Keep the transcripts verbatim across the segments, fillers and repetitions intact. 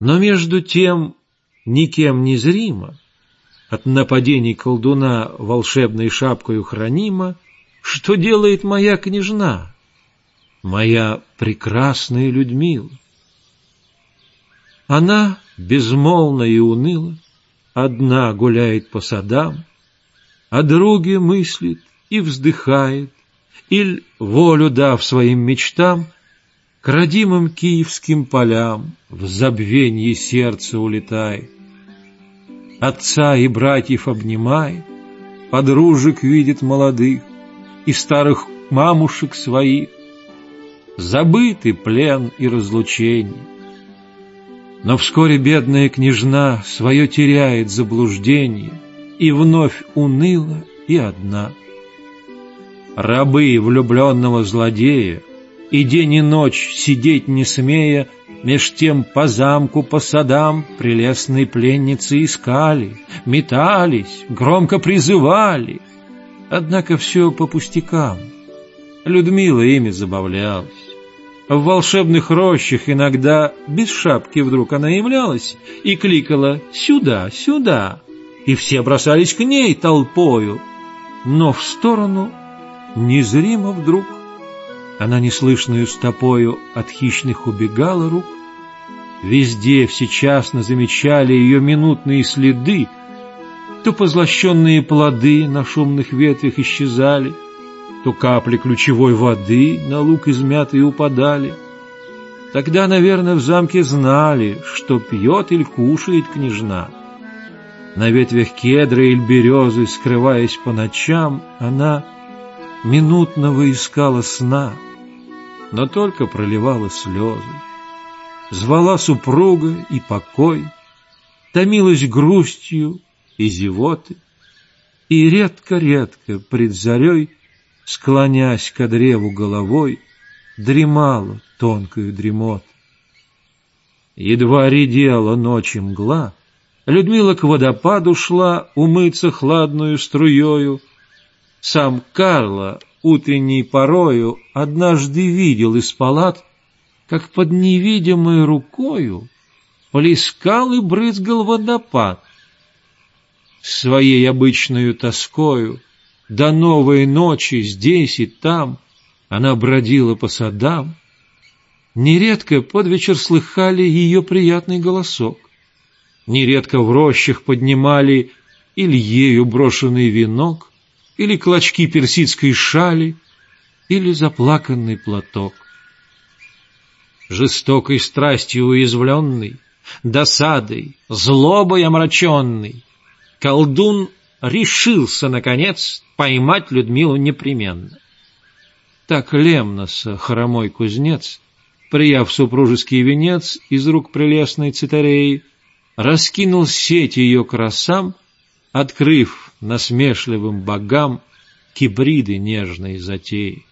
Но между тем никем не зримо, от нападений колдуна волшебной шапкою хранима, что делает моя княжна, моя прекрасная Людмила. Она безмолвно и уныло одна гуляет по садам, о друге мыслит и вздыхает, иль, волю дав своим мечтам, к родимым киевским полям в забвенье сердце улетает. Отца и братьев обнимает, подружек видит молодых и старых мамушек своих. Забыты плен и разлучение. Но вскоре бедная княжна свое теряет заблуждение и вновь уныла и одна. Рабы влюбленного злодея, и день и ночь сидеть не смея, меж тем по замку, по садам прелестные пленницы искали, метались, громко призывали. Однако все по пустякам. Людмила ими забавлялась. В волшебных рощах иногда без шапки вдруг она являлась и кликала «сюда, сюда», и все бросались к ней толпою. Но в сторону незримо вдруг она неслышною стопою от хищных убегала рук. Везде всечасно замечали ее минутные следы, то позлощенные плоды на шумных ветвях исчезали, то капли ключевой воды на луг измятые упадали. Тогда, наверное, в замке знали, что пьет или кушает княжна. На ветвях кедра или березы, скрываясь по ночам, она минутного искала сна, но только проливала слезы. Звала супруга и покой, томилась грустью и зевоты, и редко-редко пред зарей, склонясь ко древу головой, дремала тонкою дремот. Едва редела ночи мгла, Людмила к водопаду шла умыться хладную струею. Сам Карло утренней порою однажды видел из палат, как под невидимой рукою плескал и брызгал водопад. Своей обычною тоскою до новой ночи здесь и там она бродила по садам. Нередко под вечер слыхали ее приятный голосок, нередко в рощах поднимали или ею брошенный венок, или клочки персидской шали, или заплаканный платок. Жестокой страстью уязвленный, досадой, злобой омраченный, колдун решился, наконец, поймать Людмилу непременно. Так Лемноса, хромой кузнец, прияв супружеский венец из рук прелестной Цитареи, раскинул сеть ее красам, открыв насмешливым богам кибриды нежной затеи.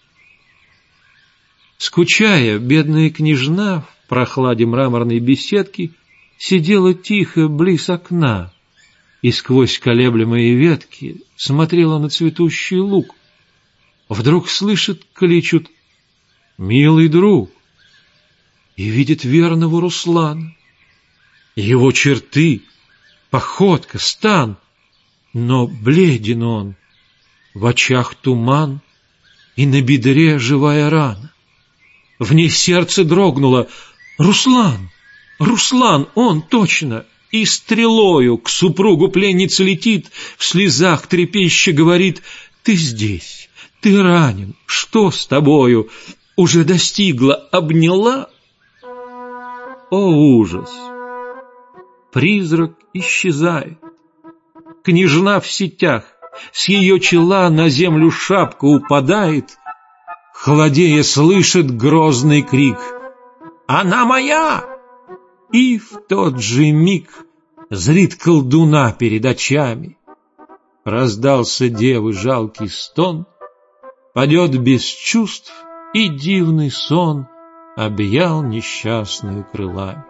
Скучая, бедная княжна в прохладе мраморной беседки сидела тихо близ окна и сквозь колеблемые ветки смотрела на цветущий луг. Вдруг слышит, кличут «Милый друг!» и видит верного Руслана. Его черты, походка, стан, но бледен он, в очах туман и на бедре живая рана. В ней сердце дрогнуло. Руслан! Руслан! Он точно! И стрелою к супругу пленницы летит, в слезах трепеща говорит: «Ты здесь, ты ранен, что с тобою? Уже достигла, обняла?» О, ужас! Призрак исчезает. Княжна в сетях, с ее чела на землю шапка упадает, холодея слышит грозный крик: «Она моя!» И в тот же миг зрит колдуна перед очами. Раздался девы жалкий стон, падет без чувств, и дивный сон объял несчастную крылами.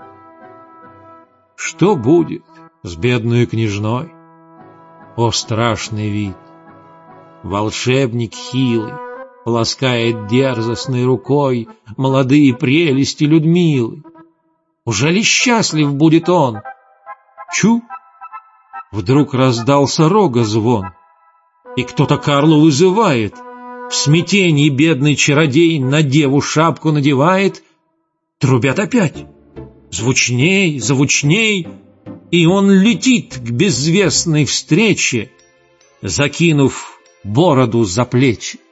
Что будет с бедной княжной? О, страшный вид! Волшебник хилый ласкает дерзостной рукой молодые прелести Людмилы. Уже ли счастлив будет он? Чу! Вдруг раздался рога звон, и кто-то Карлу вызывает. В смятении бедный чародей на деву шапку надевает. Трубят опять. Звучней, звучней, и он летит к безвестной встрече, закинув бороду за плечи.